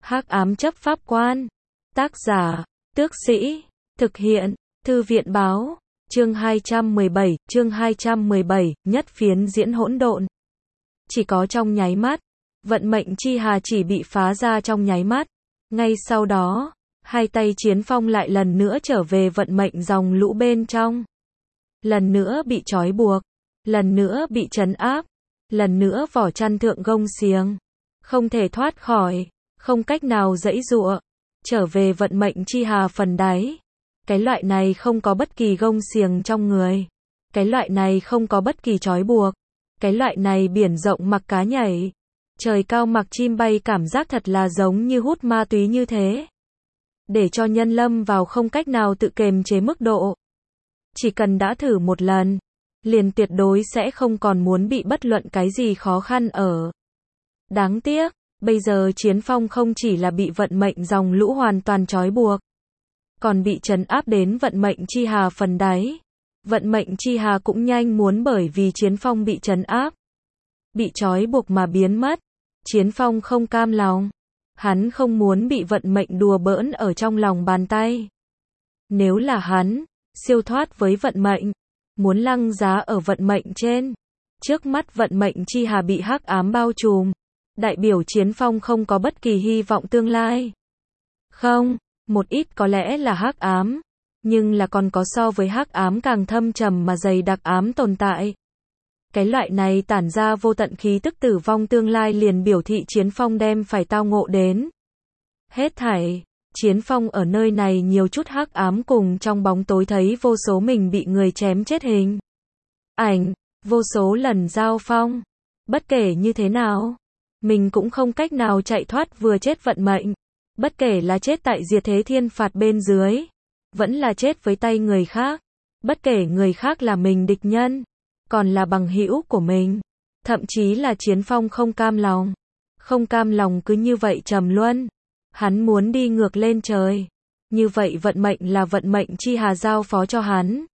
Hắc ám chấp pháp quan. Tác giả, Tước Sĩ. Thực hiện, Thư viện báo. Chương 217, nhất phiến diễn hỗn độn. Chỉ có trong nháy mắt, vận mệnh chi hà chỉ bị phá ra trong nháy mắt. Ngay sau đó, hai tay Chiến Phong lại lần nữa trở về vận mệnh dòng lũ bên trong. Lần nữa bị trói buộc, lần nữa bị trấn áp, lần nữa vỏ chăn thượng gông xiềng, không thể thoát khỏi, không cách nào giãy giụa, trở về vận mệnh chi hà phần đáy. Cái loại này không có bất kỳ gông xiềng trong người, cái loại này không có bất kỳ trói buộc, cái loại này biển rộng mặc cá nhảy, trời cao mặc chim bay, cảm giác thật là giống như hút ma túy như thế. Để cho nhân lâm vào không cách nào tự kiềm chế mức độ. Chỉ cần đã thử một lần, liền tuyệt đối sẽ không còn muốn bị bất luận cái gì khó khăn ở. Đáng tiếc, bây giờ Chiến Phong không chỉ là bị vận mệnh dòng lũ hoàn toàn trói buộc, còn bị trấn áp đến vận mệnh chi hà phần đáy. Vận mệnh chi hà cũng nhanh muốn bởi vì Chiến Phong bị trấn áp, bị trói buộc mà biến mất. Chiến Phong không cam lòng. Hắn không muốn bị vận mệnh đùa bỡn ở trong lòng bàn tay. Nếu là hắn, siêu thoát với vận mệnh, muốn lăng giá ở vận mệnh trên. Trước mắt vận mệnh chi hà bị hắc ám bao trùm, đại biểu Chiến Phong không có bất kỳ hy vọng tương lai. Không, một ít có lẽ là hắc ám, nhưng là còn có so với hắc ám càng thâm trầm mà dày đặc ám tồn tại. Cái loại này tản ra vô tận khí tức tử vong tương lai liền biểu thị Chiến Phong đem phải tao ngộ đến. Hết thảy, Chiến Phong ở nơi này nhiều chút hắc ám cùng trong bóng tối thấy vô số mình bị người chém chết hình ảnh, vô số lần giao phong. Bất kể như thế nào, mình cũng không cách nào chạy thoát vừa chết vận mệnh. Bất kể là chết tại diệt thế thiên phạt bên dưới, vẫn là chết với tay người khác. Bất kể người khác là mình địch nhân, còn là bằng hữu của mình. Thậm chí là Chiến Phong không cam lòng. Không cam lòng cứ như vậy trầm luân. Hắn muốn đi ngược lên trời. Như vậy vận mệnh là vận mệnh chi hà giao phó cho hắn.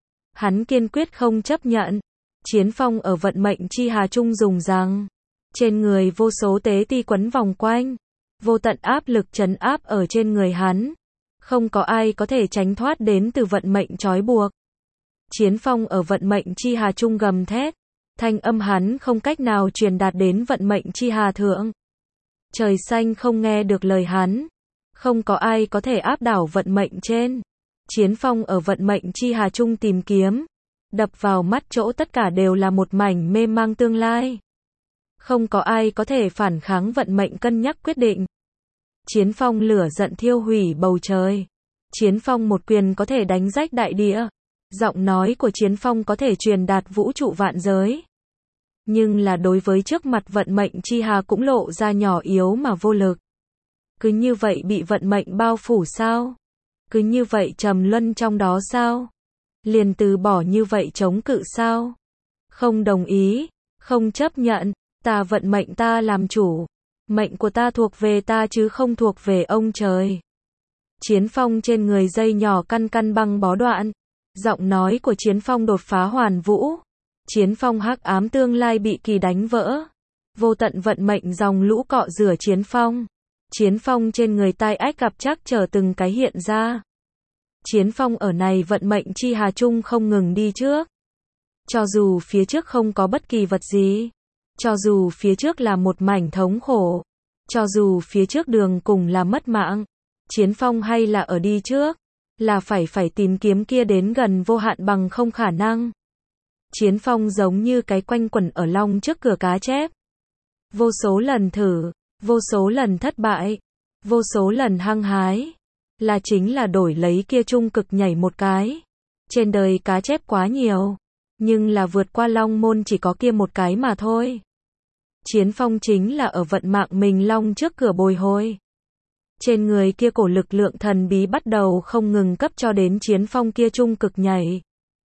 Hắn kiên quyết không chấp nhận. Chiến Phong ở vận mệnh chi hà trung dùng rằng, trên người vô số tế ti quấn vòng quanh, vô tận áp lực trấn áp ở trên người hắn. Không có ai có thể tránh thoát đến từ vận mệnh trói buộc. Chiến Phong ở vận mệnh chi hà trung gầm thét, thanh âm hắn không cách nào truyền đạt đến vận mệnh chi hà thượng. Trời xanh không nghe được lời hắn, không có ai có thể áp đảo vận mệnh trên. Chiến Phong ở vận mệnh chi hà trung tìm kiếm, đập vào mắt chỗ tất cả đều là một mảnh mê mang tương lai. Không có ai có thể phản kháng vận mệnh cân nhắc quyết định. Chiến Phong lửa giận thiêu hủy bầu trời. Chiến Phong một quyền có thể đánh rách đại địa. Giọng nói của Chiến Phong có thể truyền đạt vũ trụ vạn giới. Nhưng là đối với trước mặt vận mệnh chi hà cũng lộ ra nhỏ yếu mà vô lực. Cứ như vậy bị vận mệnh bao phủ sao? Cứ như vậy trầm luân trong đó sao? Liền từ bỏ như vậy chống cự sao? Không đồng ý, không chấp nhận, ta vận mệnh ta làm chủ. Mệnh của ta thuộc về ta chứ không thuộc về ông trời. Chiến Phong trên người dây nhỏ căn căn băng bó đoạn. Giọng nói của Chiến Phong đột phá hoàn vũ. Chiến Phong hắc ám tương lai bị kỳ đánh vỡ. Vô tận vận mệnh dòng lũ cọ rửa Chiến Phong. Chiến Phong trên người tai ách gặp trắc trở từng cái hiện ra. Chiến Phong ở này vận mệnh chi hà trung không ngừng đi trước. Cho dù phía trước không có bất kỳ vật gì. Cho dù phía trước là một mảnh thống khổ. Cho dù phía trước đường cùng là mất mạng. Chiến Phong hay là ở đi trước. Là phải tìm kiếm kia đến gần vô hạn bằng không khả năng. Chiến Phong giống như cái quanh quẩn ở long trước cửa cá chép. Vô số lần thử, vô số lần thất bại, vô số lần hăng hái. Là chính là đổi lấy kia trung cực nhảy một cái. Trên đời cá chép quá nhiều, nhưng là vượt qua long môn chỉ có kia một cái mà thôi. Chiến Phong chính là ở vận mạng mình long trước cửa bồi hồi. Trên người kia cổ lực lượng thần bí bắt đầu không ngừng cấp cho đến Chiến Phong kia trung cực nhảy.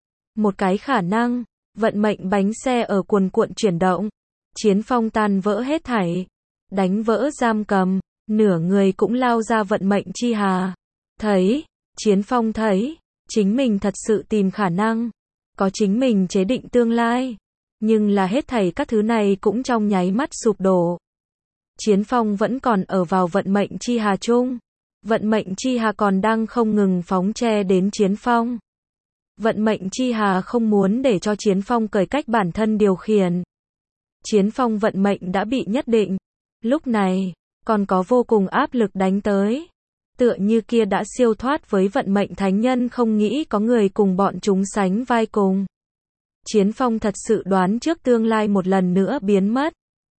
Một cái khả năng, vận mệnh bánh xe ở cuồn cuộn chuyển động. Chiến Phong tan vỡ hết thảy, đánh vỡ giam cầm, nửa người cũng lao ra vận mệnh chi hà. Chiến Phong thấy, chính mình thật sự tìm khả năng, có chính mình chế định tương lai. Nhưng là hết thảy các thứ này cũng trong nháy mắt sụp đổ. Chiến phong vẫn còn ở vào vận mệnh chi hà chung. Vận mệnh chi hà còn đang không ngừng phóng che đến chiến phong. Vận mệnh chi hà không muốn để cho chiến phong cởi cách bản thân điều khiển. Chiến phong vận mệnh đã bị nhất định. Lúc này, còn có vô cùng áp lực đánh tới. Tựa như kia đã siêu thoát với vận mệnh thánh nhân không nghĩ có người cùng bọn chúng sánh vai cùng. Chiến phong thật sự đoán trước tương lai một lần nữa biến mất.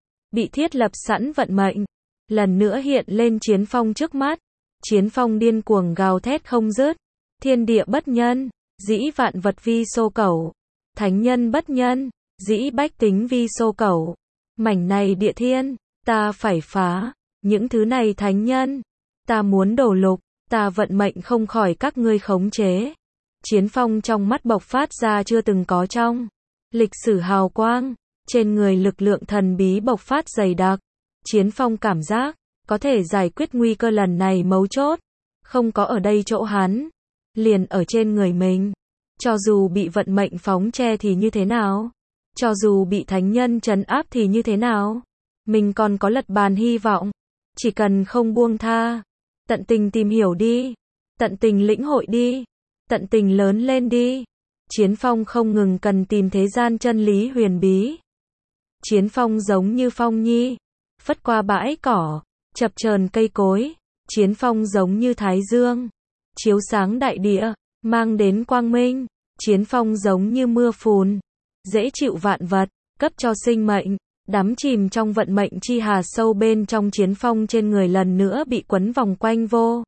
Bị thiết lập sẵn vận mệnh. Lần nữa hiện lên chiến phong trước mắt. Chiến phong điên cuồng gào thét không dứt. Thiên địa bất nhân, dĩ vạn vật vi xô cẩu. Thánh nhân bất nhân, dĩ bách tính vi xô cẩu. Mảnh này địa thiên, ta phải phá. Những thứ này thánh nhân, ta muốn đổ lục. Ta vận mệnh không khỏi các ngươi khống chế. Chiến phong trong mắt bộc phát ra chưa từng có trong lịch sử hào quang. Trên người lực lượng thần bí bộc phát dày đặc. Chiến phong cảm giác có thể giải quyết nguy cơ lần này mấu chốt. Không có ở đây chỗ hắn. Liền ở trên người mình. Cho dù bị vận mệnh phóng che thì như thế nào? Cho dù bị thánh nhân trấn áp thì như thế nào? Mình còn có lật bàn hy vọng. Chỉ cần không buông tha. Tận tình tìm hiểu đi. Tận tình lĩnh hội đi. Tận tình lớn lên đi. Chiến phong không ngừng cần tìm thế gian chân lý huyền bí. Chiến phong giống như phong nhi. Phất qua bãi cỏ. Chập chờn cây cối. Chiến phong giống như thái dương. Chiếu sáng đại địa. Mang đến quang minh. Chiến phong giống như mưa phùn. Dễ chịu vạn vật. Cấp cho sinh mệnh. Đắm chìm trong vận mệnh chi hà sâu bên trong chiến phong trên người lần nữa bị quấn vòng quanh vô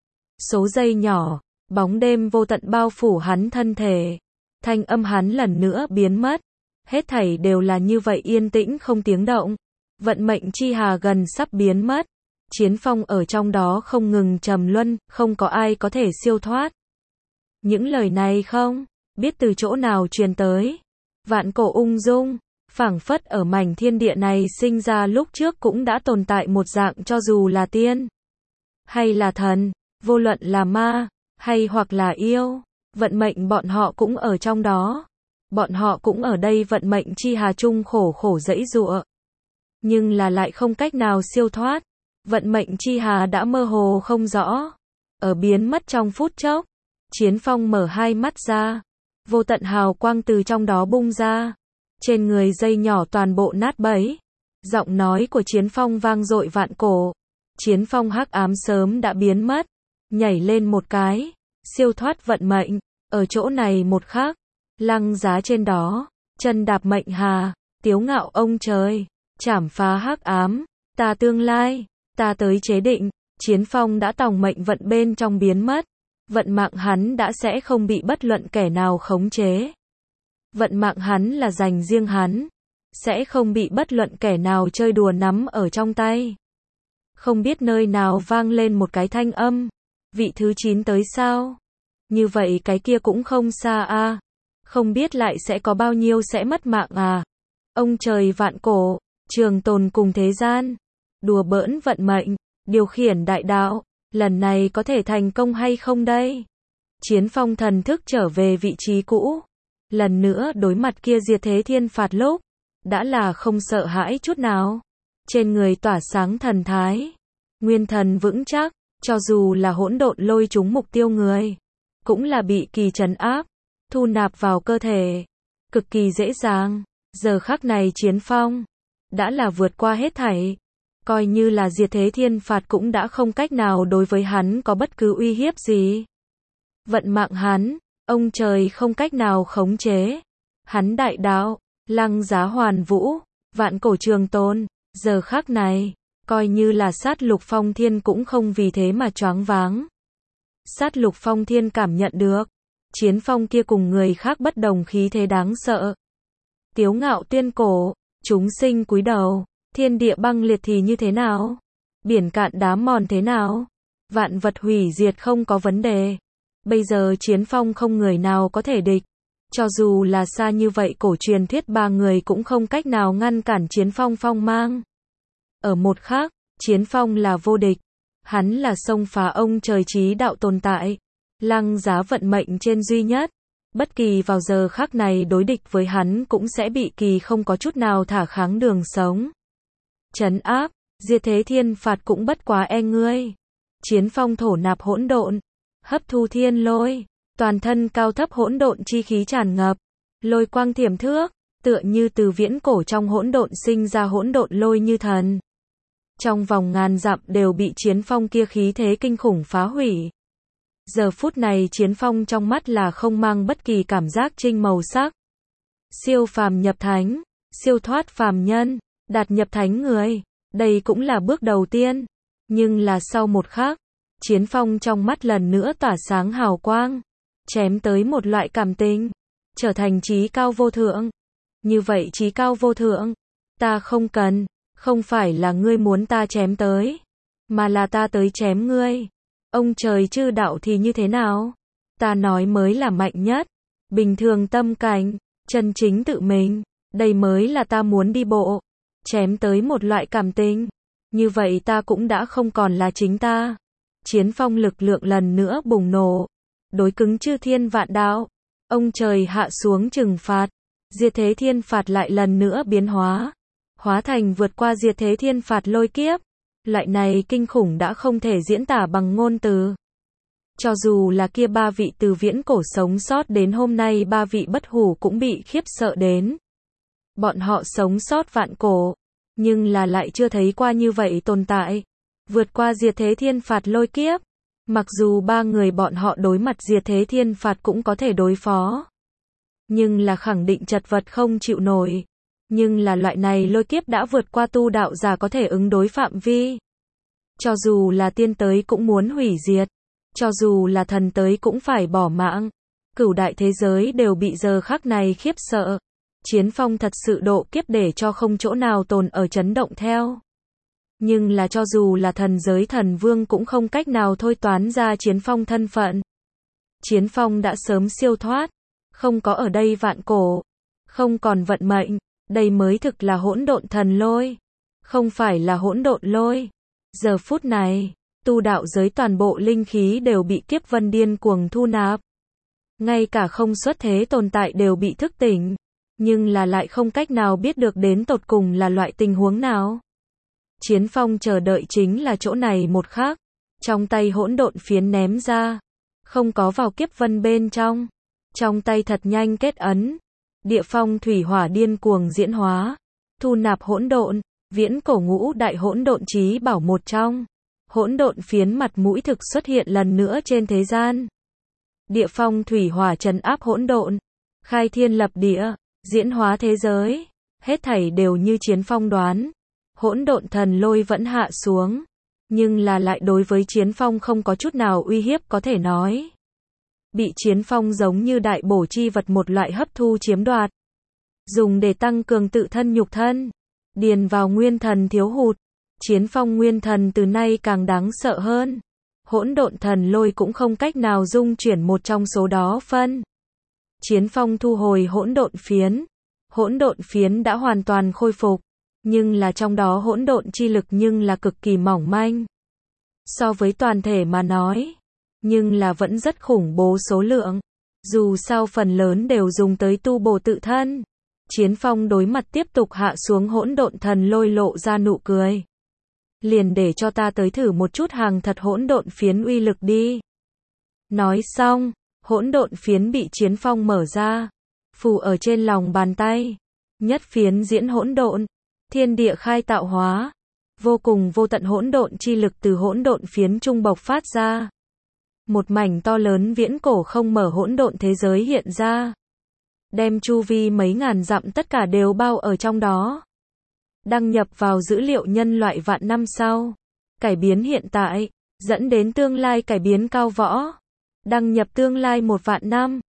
số giây nhỏ. Bóng đêm vô tận bao phủ hắn thân thể. Thanh âm hắn lần nữa biến mất. Hết thảy đều là như vậy yên tĩnh không tiếng động. Vận mệnh chi hà gần sắp biến mất. Chiến phong ở trong đó không ngừng trầm luân, không có ai có thể siêu thoát. Những lời này không biết từ chỗ nào truyền tới. Vạn cổ ung dung, phảng phất ở mảnh thiên địa này sinh ra lúc trước cũng đã tồn tại một dạng, cho dù là tiên hay là thần, vô luận là ma hay hoặc là yêu, vận mệnh bọn họ cũng ở trong đó. Bọn họ cũng ở đây vận mệnh chi hà chung khổ khổ giãy giụa. Nhưng là lại không cách nào siêu thoát. Vận mệnh chi hà đã mơ hồ không rõ. Ở biến mất trong phút chốc. Chiến phong mở hai mắt ra. Vô tận hào quang từ trong đó bung ra. Trên người dây nhỏ toàn bộ nát bấy. Giọng nói của chiến phong vang dội vạn cổ. Chiến phong hắc ám sớm đã biến mất. Nhảy lên một cái. Siêu thoát vận mệnh. Ở chỗ này một khắc. Lăng giá trên đó. Chân đạp mệnh hà. Tiếu ngạo ông trời. Chảm phá hắc ám. Ta tương lai. Ta tới chế định. Chiến phong đã tòng mệnh vận bên trong biến mất. Vận mạng hắn đã sẽ không bị bất luận kẻ nào khống chế. Vận mạng hắn là dành riêng hắn. Sẽ không bị bất luận kẻ nào chơi đùa nắm ở trong tay. Không biết nơi nào vang lên một cái thanh âm. Vị thứ 9 tới sao? Như vậy cái kia cũng không xa a. Không biết lại sẽ có bao nhiêu sẽ mất mạng à? Ông trời vạn cổ, trường tồn cùng thế gian. Đùa bỡn vận mệnh, điều khiển đại đạo. Lần này có thể thành công hay không đây? Chiến phong thần thức trở về vị trí cũ. Lần nữa đối mặt kia diệt thế thiên phạt lúc. Đã là không sợ hãi chút nào. Trên người tỏa sáng thần thái. Nguyên thần vững chắc. Cho dù là hỗn độn lôi trúng mục tiêu người. Cũng là bị kỳ trấn áp. Thu nạp vào cơ thể. Cực kỳ dễ dàng. Giờ khắc này chiến phong. Đã là vượt qua hết thảy. Coi như là diệt thế thiên phạt cũng đã không cách nào đối với hắn có bất cứ uy hiếp gì. Vận mạng hắn, ông trời không cách nào khống chế. Hắn đại đạo, lăng giá hoàn vũ, vạn cổ trường tồn. Giờ khắc này, coi như là sát lục phong thiên cũng không vì thế mà choáng váng. Sát lục phong thiên cảm nhận được. Chiến phong kia cùng người khác bất đồng khí thế đáng sợ. Tiếu ngạo tiên cổ, chúng sinh cúi đầu. Thiên địa băng liệt thì như thế nào? Biển cạn đá mòn thế nào? Vạn vật hủy diệt không có vấn đề. Bây giờ chiến phong không người nào có thể địch. Cho dù là xa như vậy cổ truyền thuyết 3 người cũng không cách nào ngăn cản chiến phong phong mang. Ở một khác, chiến phong là vô địch. Hắn là xông phá ông trời chí đạo tồn tại. Lăng giá vận mệnh trên duy nhất. Bất kỳ vào giờ khắc này đối địch với hắn cũng sẽ bị kỳ không có chút nào thả kháng đường sống. Trấn áp, Diệt thế thiên phạt cũng bất quá e ngươi. Chiến phong thổ nạp hỗn độn, hấp thu thiên lôi, toàn thân cao thấp hỗn độn chi khí tràn ngập, lôi quang thiểm thước, tựa như từ viễn cổ trong hỗn độn sinh ra hỗn độn lôi như thần. Trong vòng ngàn dặm đều bị chiến phong kia khí thế kinh khủng phá hủy. Giờ phút này chiến phong trong mắt là không mang bất kỳ cảm giác trinh màu sắc. Siêu phàm nhập thánh, siêu thoát phàm nhân, đạt nhập thánh người, đây cũng là bước đầu tiên. Nhưng là sau một khắc, chiến phong trong mắt lần nữa tỏa sáng hào quang, chém tới một loại cảm tình, trở thành chí cao vô thượng. Như vậy chí cao vô thượng, ta không cần, không phải là ngươi muốn ta chém tới, mà là ta tới chém ngươi. Ông trời chư đạo thì như thế nào? Ta nói mới là mạnh nhất, bình thường tâm cảnh, chân chính tự mình, đây mới là ta muốn đi bộ, chém tới một loại cảm tình. Như vậy ta cũng đã không còn là chính ta. Chiến phong lực lượng lần nữa bùng nổ, đối cứng chư thiên vạn đạo. Ông trời hạ xuống trừng phạt, diệt thế thiên phạt lại lần nữa biến hóa, hóa thành vượt qua diệt thế thiên phạt lôi kiếp. Loại này kinh khủng đã không thể diễn tả bằng ngôn từ. Cho dù là kia ba vị từ viễn cổ sống sót đến hôm nay, ba vị bất hủ cũng bị khiếp sợ đến. Bọn họ sống sót vạn cổ, nhưng là lại chưa thấy qua như vậy tồn tại. Vượt qua diệt thế thiên phạt lôi kiếp. Mặc dù ba người bọn họ đối mặt diệt thế thiên phạt cũng có thể đối phó, nhưng là khẳng định chật vật không chịu nổi. Nhưng là loại này lôi kiếp đã vượt qua tu đạo giả có thể ứng đối phạm vi. Cho dù là tiên tới cũng muốn hủy diệt, cho dù là thần tới cũng phải bỏ mạng. Cửu đại thế giới đều bị giờ khắc này khiếp sợ. Chiến phong thật sự độ kiếp để cho không chỗ nào tồn ở chấn động theo. Nhưng là cho dù là thần giới thần vương cũng không cách nào thôi toán ra chiến phong thân phận. Chiến phong đã sớm siêu thoát, không có ở đây vạn cổ, không còn vận mệnh, đây mới thực là hỗn độn thần lôi, không phải là hỗn độn lôi. Giờ phút này, tu đạo giới toàn bộ linh khí đều bị kiếp vân điên cuồng thu nạp. Ngay cả không xuất thế tồn tại đều bị thức tỉnh, nhưng là lại không cách nào biết được đến tột cùng là loại tình huống nào. Chiến phong chờ đợi chính là chỗ này một khắc, trong tay hỗn độn phiến ném ra, không có vào kiếp vân bên trong, trong tay thật nhanh kết ấn, địa phong thủy hỏa điên cuồng diễn hóa, thu nạp hỗn độn, viễn cổ ngũ đại hỗn độn chí bảo một trong. Hỗn độn phiến mặt mũi thực xuất hiện lần nữa trên thế gian. Địa phong thủy hỏa trấn áp hỗn độn, khai thiên lập địa, diễn hóa thế giới, hết thảy đều như chiến phong đoán. Hỗn độn thần lôi vẫn hạ xuống, nhưng là lại đối với chiến phong không có chút nào uy hiếp có thể nói. Bị chiến phong giống như đại bổ chi vật một loại hấp thu chiếm đoạt, dùng để tăng cường tự thân nhục thân, điền vào nguyên thần thiếu hụt. Chiến phong nguyên thần từ nay càng đáng sợ hơn. Hỗn độn thần lôi cũng không cách nào dung chuyển một trong số đó phân. Chiến phong thu hồi hỗn độn phiến. Hỗn độn phiến đã hoàn toàn khôi phục, nhưng là trong đó hỗn độn chi lực nhưng là cực kỳ mỏng manh. So với toàn thể mà nói, nhưng là vẫn rất khủng bố số lượng. Dù sao phần lớn đều dùng tới tu bổ tự thân. Chiến phong đối mặt tiếp tục hạ xuống hỗn độn thần lôi lộ ra nụ cười. Liền để cho ta tới thử một chút hàng thật hỗn độn phiến uy lực đi. Nói xong, hỗn độn phiến bị chiến phong mở ra, phù ở trên lòng bàn tay. Nhất phiến diễn hỗn độn, thiên địa khai tạo hóa, vô cùng vô tận hỗn độn chi lực từ hỗn độn phiến trung bộc phát ra. Một mảnh to lớn viễn cổ không mở hỗn độn thế giới hiện ra, đem chu vi mấy ngàn dặm tất cả đều bao ở trong đó. Đăng nhập vào dữ liệu nhân loại vạn năm sau, cải biến hiện tại, dẫn đến tương lai cải biến cao võ. Đăng nhập tương lai 1 vạn năm.